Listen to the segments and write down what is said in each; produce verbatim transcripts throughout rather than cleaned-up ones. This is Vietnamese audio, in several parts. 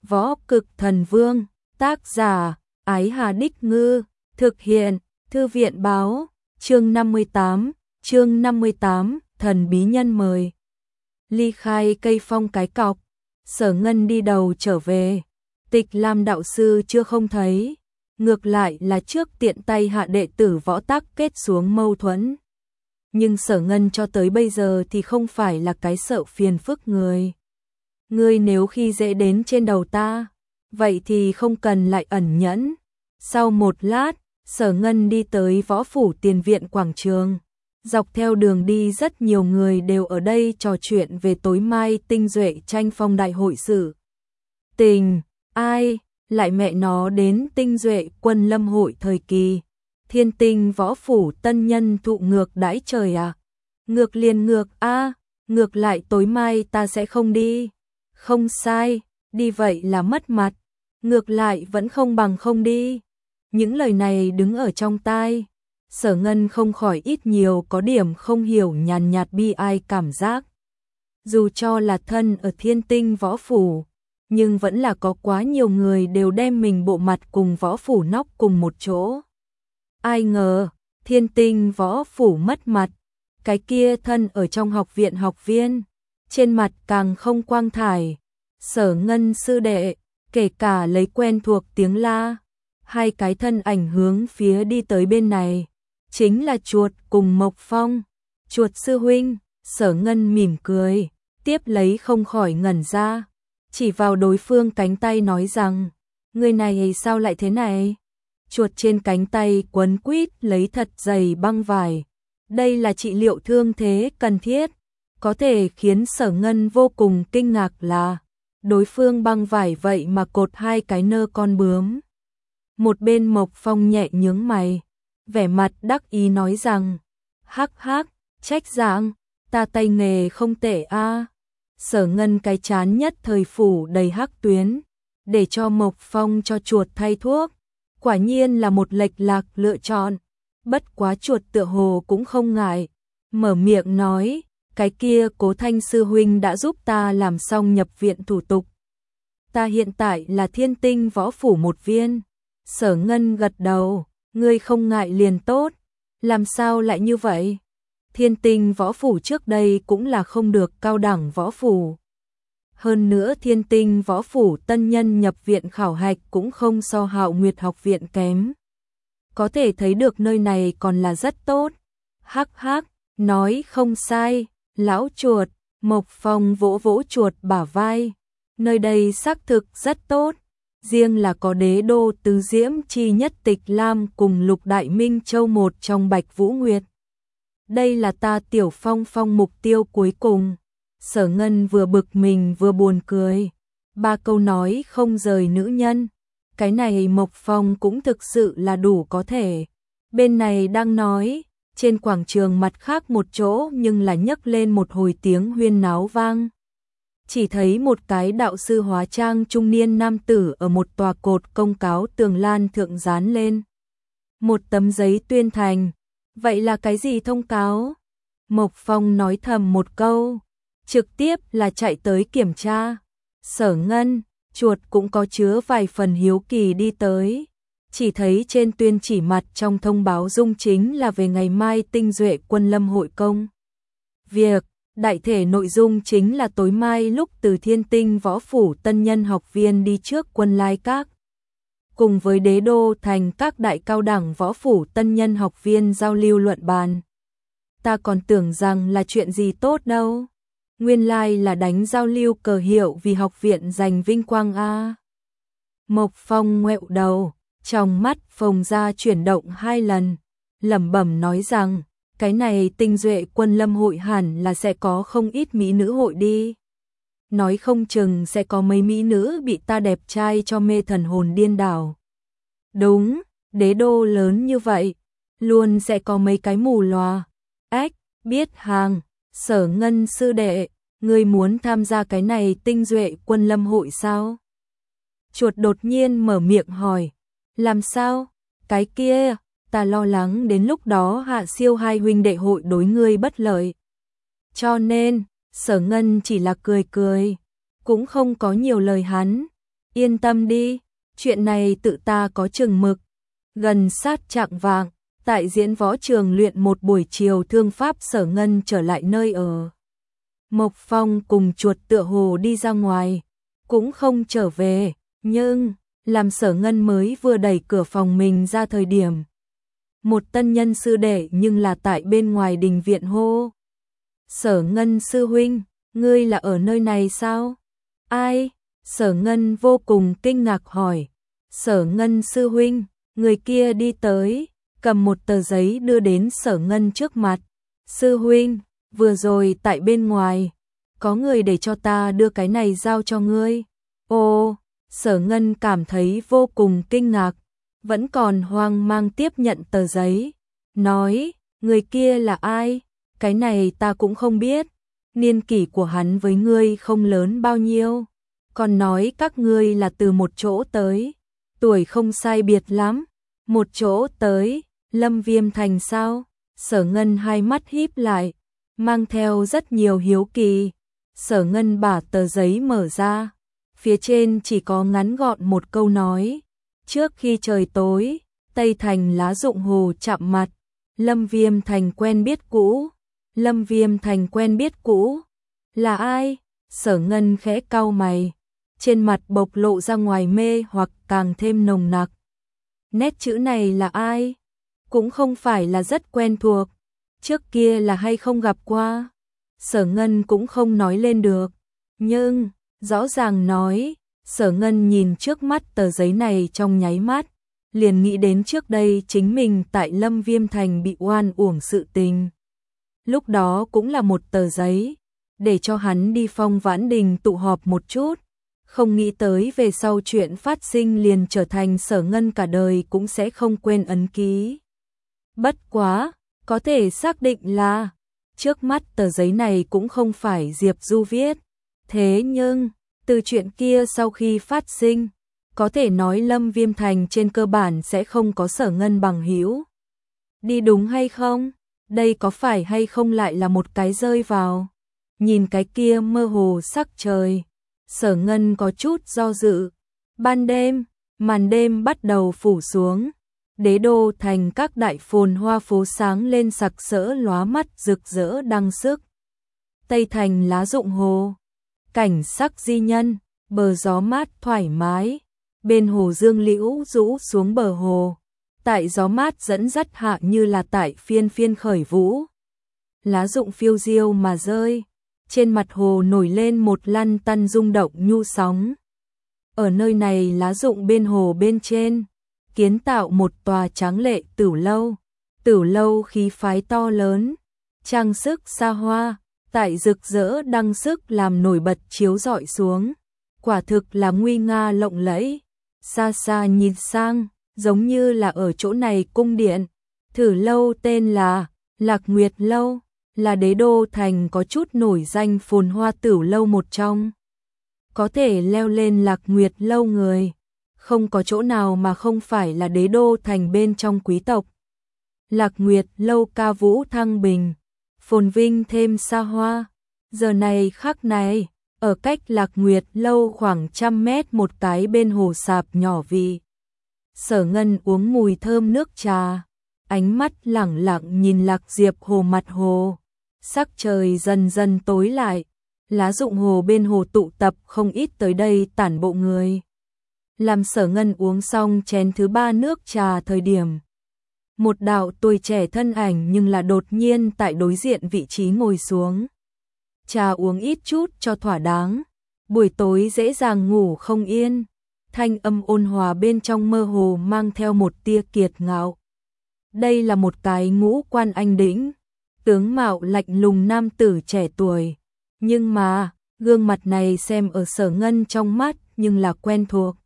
Võ Cực Thần Vương, tác giả, Ái Hà Đích Ngư, thực hiện, Thư viện Báo, chương năm mươi tám, chương năm mươi tám, thần bí nhân mời. Ly khai cây phong cái cọc, Sở Ngân đi đầu trở về, Tịch Lam đạo sư chưa không thấy, ngược lại là trước tiện tay hạ đệ tử Võ Tắc kết xuống mâu thuẫn. Nhưng Sở Ngân cho tới bây giờ thì không phải là cái sợ phiền phức người. Ngươi nếu khi dễ đến trên đầu ta, vậy thì không cần lại ẩn nhẫn. Sau một lát, Sở Ngân đi tới Võ Phủ tiền viện quảng trường. Dọc theo đường đi rất nhiều người đều ở đây trò chuyện về tối mai tinh duệ tranh phong đại hội sự. Tình, ai, lại mẹ nó đến tinh duệ quân lâm hội thời kỳ. Thiên tinh Võ Phủ tân nhân thụ ngược đãi trời à. Ngược liền ngược a, ngược lại tối mai ta sẽ không đi. Không sai, đi vậy là mất mặt. Ngược lại vẫn không bằng không đi. Những lời này đứng ở trong tai. Sở Ngân không khỏi ít nhiều có điểm không hiểu nhàn nhạt bi ai cảm giác. Dù cho là thân ở thiên tinh Võ Phủ, nhưng vẫn là có quá nhiều người đều đem mình bộ mặt cùng Võ Phủ nóc cùng một chỗ. Ai ngờ, thiên tinh Võ Phủ mất mặt, cái kia thân ở trong học viện học viên, trên mặt càng không quang thải. Sở Ngân sư đệ, kể cả lấy quen thuộc tiếng la, hai cái thân ảnh hướng phía đi tới bên này, chính là Chuột cùng Mộc Phong. Chuột sư huynh, Sở Ngân mỉm cười, tiếp lấy không khỏi ngẩn ra, chỉ vào đối phương cánh tay nói rằng, người này sao lại thế này? Chuột trên cánh tay quấn quýt lấy thật dày băng vải. Đây là trị liệu thương thế cần thiết. Có thể khiến Sở Ngân vô cùng kinh ngạc là đối phương băng vải vậy mà cột hai cái nơ con bướm. Một bên Mộc Phong nhẹ nhướng mày, vẻ mặt đắc ý nói rằng, hắc hắc, trách dạng, ta tay nghề không tệ a. Sở Ngân cái chán nhất thời phủ đầy hắc tuyến, để cho Mộc Phong cho chuột thay thuốc. Quả nhiên là một lệch lạc lựa chọn, bất quá chuột tựa hồ cũng không ngại, mở miệng nói, cái kia Cố Thanh sư huynh đã giúp ta làm xong nhập viện thủ tục. Ta hiện tại là thiên tinh Võ Phủ một viên. Sở Ngân gật đầu, ngươi không ngại liền tốt, làm sao lại như vậy? Thiên tinh Võ Phủ trước đây cũng là không được cao đẳng Võ Phủ. Hơn nữa thiên tinh Võ Phủ tân nhân nhập viện khảo hạch cũng không so Hạo Nguyệt học viện kém. Có thể thấy được nơi này còn là rất tốt. Hắc hắc, nói không sai, lão chuột. Mộc Phong vỗ vỗ chuột bả vai. Nơi đây xác thực rất tốt. Riêng là có đế đô tứ diễm chi nhất Tịch Lam cùng Lục Đại Minh Châu một trong Bạch Vũ Nguyệt. Đây là ta Tiểu Phong Phong mục tiêu cuối cùng. Sở Ngân vừa bực mình vừa buồn cười. Ba câu nói không rời nữ nhân. Cái này Mộc Phong cũng thực sự là đủ có thể. Bên này đang nói, trên quảng trường mặt khác một chỗ nhưng là nhấc lên một hồi tiếng huyên náo vang. Chỉ thấy một cái đạo sư hóa trang trung niên nam tử ở một tòa cột công cáo tường lan thượng dán lên một tấm giấy tuyên thành. Vậy là cái gì thông cáo? Mộc Phong nói thầm một câu, trực tiếp là chạy tới kiểm tra. Sở Ngân, chuột cũng có chứa vài phần hiếu kỳ đi tới. Chỉ thấy trên tuyên chỉ mặt trong thông báo dung chính là về ngày mai tinh duệ quân lâm hội công. Việc, đại thể nội dung chính là tối mai lúc từ thiên tinh Võ Phủ tân nhân học viên đi trước quân lai các. Cùng với đế đô thành các đại cao đẳng Võ Phủ tân nhân học viên giao lưu luận bàn. Ta còn tưởng rằng là chuyện gì tốt đâu. Nguyên lai là đánh giao lưu cờ hiệu vì học viện giành vinh quang a. Mộc Phong ngoẹo đầu, trong mắt phồng ra chuyển động hai lần, lẩm bẩm nói rằng, cái này tinh duệ quân lâm hội hẳn là sẽ có không ít mỹ nữ hội đi. Nói không chừng sẽ có mấy mỹ nữ bị ta đẹp trai cho mê thần hồn điên đảo. Đúng, đế đô lớn như vậy, luôn sẽ có mấy cái mù lòa. Ếch, biết hàng, Sở Ngân sư đệ, ngươi muốn tham gia cái này tinh duệ quân lâm hội sao? Chuột đột nhiên mở miệng hỏi, làm sao? Cái kia, ta lo lắng đến lúc đó Hạ Siêu hai huynh đệ hội đối ngươi bất lợi. Cho nên, Sở Ngân chỉ là cười cười, cũng không có nhiều lời hắn. yên tâm đi, chuyện này tự ta có chừng mực. Gần sát chạng vạng, tại diễn võ trường luyện một buổi chiều thương pháp, Sở Ngân trở lại nơi ở. Mộc Phong cùng chuột tựa hồ đi ra ngoài, cũng không trở về, nhưng làm Sở Ngân mới vừa đẩy cửa phòng mình ra thời điểm. Một tân nhân sư đệ nhưng là tại bên ngoài đình viện hô. Sở Ngân sư huynh, ngươi là ở nơi này sao? Ai? Sở Ngân vô cùng kinh ngạc hỏi. Sở Ngân sư huynh, người kia đi tới, cầm một tờ giấy đưa đến Sở Ngân trước mặt. Sư huynh, vừa rồi tại bên ngoài, có người để cho ta đưa cái này giao cho ngươi. Ồ, Sở Ngân cảm thấy vô cùng kinh ngạc, vẫn còn hoang mang tiếp nhận tờ giấy. Nói, người kia là ai? Cái này ta cũng không biết. Niên kỷ của hắn với ngươi không lớn bao nhiêu. Còn nói các ngươi là từ một chỗ tới. Tuổi không sai biệt lắm. Một chỗ tới, Lâm Viêm Thành sao? Sở Ngân hai mắt híp lại, mang theo rất nhiều hiếu kỳ. Sở Ngân bả tờ giấy mở ra. Phía trên chỉ có ngắn gọn một câu nói. Trước khi trời tối, Tây Thành Lá Dụng Hồ chạm mặt. Lâm Viêm Thành quen biết cũ. Lâm Viêm Thành quen biết cũ. Là ai? Sở Ngân khẽ cau mày. Trên mặt bộc lộ ra ngoài mê hoặc càng thêm nồng nặc. Nét chữ này là ai? Cũng không phải là rất quen thuộc. Trước kia là hay không gặp qua? Sở Ngân cũng không nói lên được. Nhưng, rõ ràng nói, Sở Ngân nhìn trước mắt tờ giấy này trong nháy mắt, liền nghĩ đến trước đây chính mình tại Lâm Viêm Thành bị oan uổng sự tình. Lúc đó cũng là một tờ giấy, để cho hắn đi Phong Vãn Đình tụ họp một chút. Không nghĩ tới về sau chuyện phát sinh liền trở thành Sở Ngân cả đời cũng sẽ không quên ấn ký. Bất quá, có thể xác định là, trước mắt tờ giấy này cũng không phải Diệp Du viết. Thế nhưng, từ chuyện kia sau khi phát sinh, có thể nói Lâm Viêm Thành trên cơ bản sẽ không có Sở Ngân bằng hữu. Đi đúng hay không? Đây có phải hay không lại là một cái rơi vào? Nhìn cái kia mơ hồ sắc trời, Sở Ngân có chút do dự. Ban đêm, màn đêm bắt đầu phủ xuống. Đế đô thành các đại phồn hoa phố sáng lên sặc sỡ lóa mắt rực rỡ đăng sức. Tây Thành Lá Dụng Hồ, cảnh sắc di nhân, bờ gió mát thoải mái, bên hồ dương liễu rũ xuống bờ hồ, tại gió mát dẫn dắt hạ như là tại phiên phiên khởi vũ. Lá rụng phiêu diêu mà rơi, trên mặt hồ nổi lên một lăn tăn rung động nhu sóng. Ở nơi này lá rụng bên hồ bên trên, kiến tạo một tòa tráng lệ tửu lâu, tửu lâu khí phái to lớn, trang sức xa hoa, tại rực rỡ đăng sức làm nổi bật chiếu rọi xuống, quả thực là nguy nga lộng lẫy. Xa xa nhìn sang, giống như là ở chỗ này cung điện. Thử lâu tên là Lạc Nguyệt Lâu, là đế đô thành có chút nổi danh phồn hoa tửu lâu một trong. Có thể leo lên Lạc Nguyệt Lâu người, không có chỗ nào mà không phải là đế đô thành bên trong quý tộc. Lạc Nguyệt Lâu ca vũ thăng bình, phồn vinh thêm xa hoa. Giờ này khắc này, ở cách Lạc Nguyệt Lâu khoảng trăm mét một cái bên hồ sạp nhỏ vị. Sở Ngân uống mùi thơm nước trà, ánh mắt lẳng lặng nhìn Lạc Diệp hồ mặt hồ. Sắc trời dần dần tối lại, lá rụng hồ bên hồ tụ tập không ít tới đây tản bộ người. Làm Sở Ngân uống xong chén thứ ba nước trà thời điểm, một đạo tuổi trẻ thân ảnh nhưng là đột nhiên tại đối diện vị trí ngồi xuống. Trà uống ít chút cho thỏa đáng, buổi tối dễ dàng ngủ không yên. Thanh âm ôn hòa bên trong mơ hồ mang theo một tia kiệt ngạo. Đây là một cái ngũ quan anh đĩnh, tướng mạo lạnh lùng nam tử trẻ tuổi, nhưng mà gương mặt này xem ở Sở Ngân trong mắt nhưng là quen thuộc.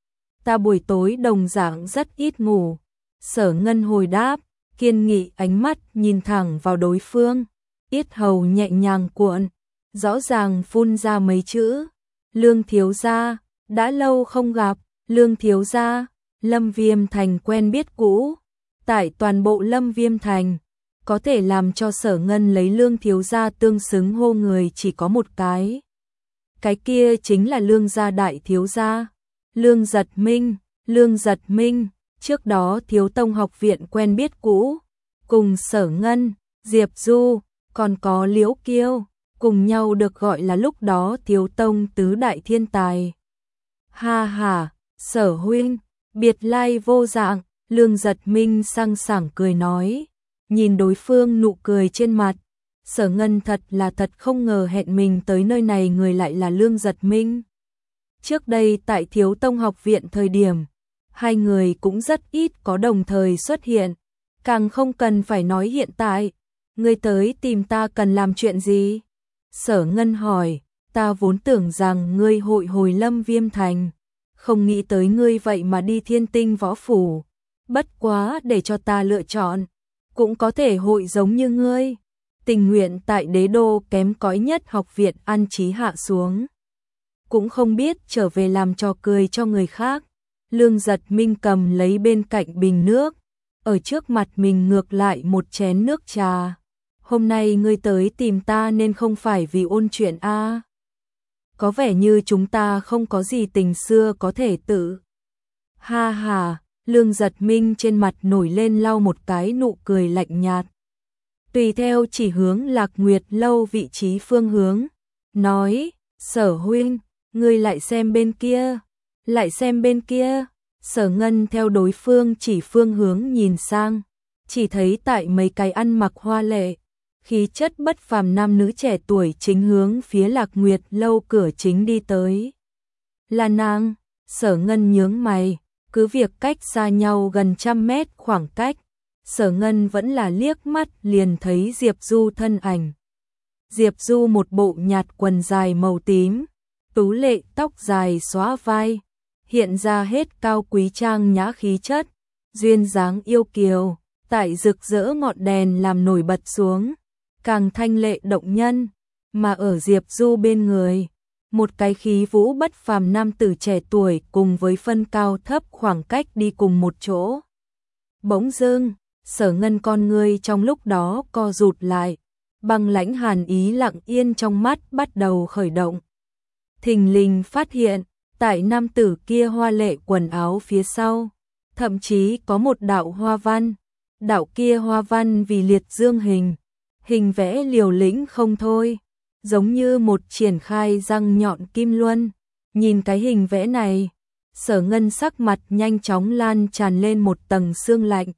Ta buổi tối đồng dạng rất ít ngủ. Sở Ngân hồi đáp, kiên nghị ánh mắt nhìn thẳng vào đối phương, yết hầu nhẹ nhàng cuộn, rõ ràng phun ra mấy chữ. Lương thiếu gia, đã lâu không gặp. Lương thiếu gia, Lâm Viêm Thành quen biết cũ. Tại toàn bộ Lâm Viêm Thành, có thể làm cho Sở Ngân lấy Lương thiếu gia tương xứng hô người chỉ có một cái. Cái kia chính là Lương gia đại thiếu gia. Lương Giật Minh, Lương Giật Minh, trước đó Thiếu Tông học viện quen biết cũ, cùng Sở Ngân, Diệp Du, còn có Liễu Kiêu, cùng nhau được gọi là lúc đó Thiếu Tông tứ đại thiên tài. Ha ha, Sở huynh, biệt lai vô dạng, Lương Giật Minh sang sảng cười nói, nhìn đối phương nụ cười trên mặt, Sở Ngân thật là thật không ngờ hẹn mình tới nơi này người lại là Lương Giật Minh. Trước đây tại Thiếu Tông học viện thời điểm, hai người cũng rất ít có đồng thời xuất hiện, càng không cần phải nói hiện tại, ngươi tới tìm ta cần làm chuyện gì? Sở Ngân hỏi, ta vốn tưởng rằng ngươi hội hồi Lâm Viêm Thành, không nghĩ tới ngươi vậy mà đi Thiên Tinh Võ Phủ, bất quá để cho ta lựa chọn, cũng có thể hội giống như ngươi, tình nguyện tại đế đô kém cỏi nhất học viện an trí hạ xuống, cũng không biết trở về làm trò cười cho người khác. Lương Giật Minh cầm lấy bên cạnh bình nước, ở trước mặt mình ngược lại một chén nước trà. Hôm nay ngươi tới tìm ta nên không phải vì ôn chuyện a? À? Có vẻ như chúng ta không có gì tình xưa có thể tự. Ha ha, Lương Giật Minh trên mặt nổi lên lau một cái nụ cười lạnh nhạt. Tùy theo chỉ hướng Lạc Nguyệt lâu vị trí phương hướng, nói, Sở huynh, ngươi lại xem bên kia, lại xem bên kia. Sở Ngân theo đối phương chỉ phương hướng nhìn sang, chỉ thấy tại mấy cái ăn mặc hoa lệ, khí chất bất phàm nam nữ trẻ tuổi chính hướng phía Lạc Nguyệt lâu cửa chính đi tới. Là nàng, Sở Ngân nhướng mày, cứ việc cách xa nhau gần trăm mét khoảng cách, Sở Ngân vẫn là liếc mắt liền thấy Diệp Du thân ảnh. Diệp Du một bộ nhạt quần dài màu tím, tú lệ tóc dài xóa vai, hiện ra hết cao quý trang nhã khí chất, duyên dáng yêu kiều, tại rực rỡ ngọn đèn làm nổi bật xuống, càng thanh lệ động nhân, mà ở Diệp Du bên người, một cái khí vũ bất phàm nam tử trẻ tuổi cùng với phân cao thấp khoảng cách đi cùng một chỗ. Bỗng dưng, Sở Ngân con người trong lúc đó co rụt lại, băng lãnh hàn ý lặng yên trong mắt bắt đầu khởi động. Thình lình phát hiện, tại nam tử kia hoa lệ quần áo phía sau, thậm chí có một đạo hoa văn, đạo kia hoa văn vì liệt dương hình, hình vẽ liều lĩnh không thôi, giống như một triển khai răng nhọn kim luân. Nhìn cái hình vẽ này, Sở Ngân sắc mặt nhanh chóng lan tràn lên một tầng sương lạnh.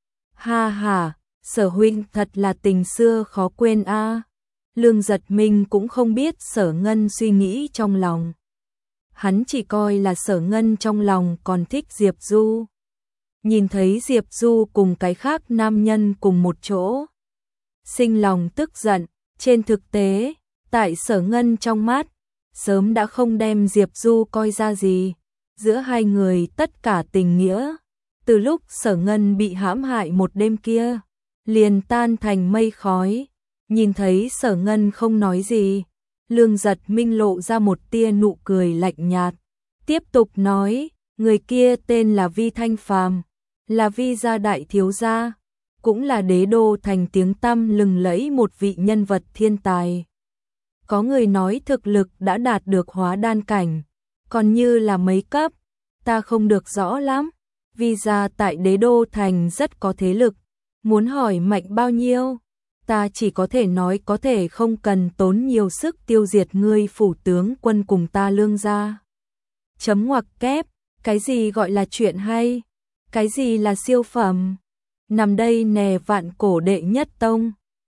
Ha ha, Sở huynh thật là tình xưa khó quên a. À. Lương Giật Minh cũng không biết Sở Ngân suy nghĩ trong lòng. Hắn chỉ coi là Sở Ngân trong lòng còn thích Diệp Du. Nhìn thấy Diệp Du cùng cái khác nam nhân cùng một chỗ, sinh lòng tức giận. Trên thực tế, tại Sở Ngân trong mắt, sớm đã không đem Diệp Du coi ra gì. Giữa hai người tất cả tình nghĩa, từ lúc Sở Ngân bị hãm hại một đêm kia, liền tan thành mây khói. Nhìn thấy Sở Ngân không nói gì, Lương Giật Minh lộ ra một tia nụ cười lạnh nhạt, tiếp tục nói, người kia tên là Vi Thanh Phàm, là Vi gia đại thiếu gia, cũng là đế đô thành tiếng tăm lừng lẫy một vị nhân vật thiên tài. Có người nói thực lực đã đạt được hóa đan cảnh, còn như là mấy cấp, ta không được rõ lắm. Vi gia tại đế đô thành rất có thế lực, muốn hỏi mạnh bao nhiêu, ta chỉ có thể nói có thể không cần tốn nhiều sức tiêu diệt ngươi phủ tướng quân cùng ta Lương gia. Chấm ngoặc kép, cái gì gọi là chuyện hay, cái gì là siêu phẩm, nằm đây nè vạn cổ đệ nhất tông,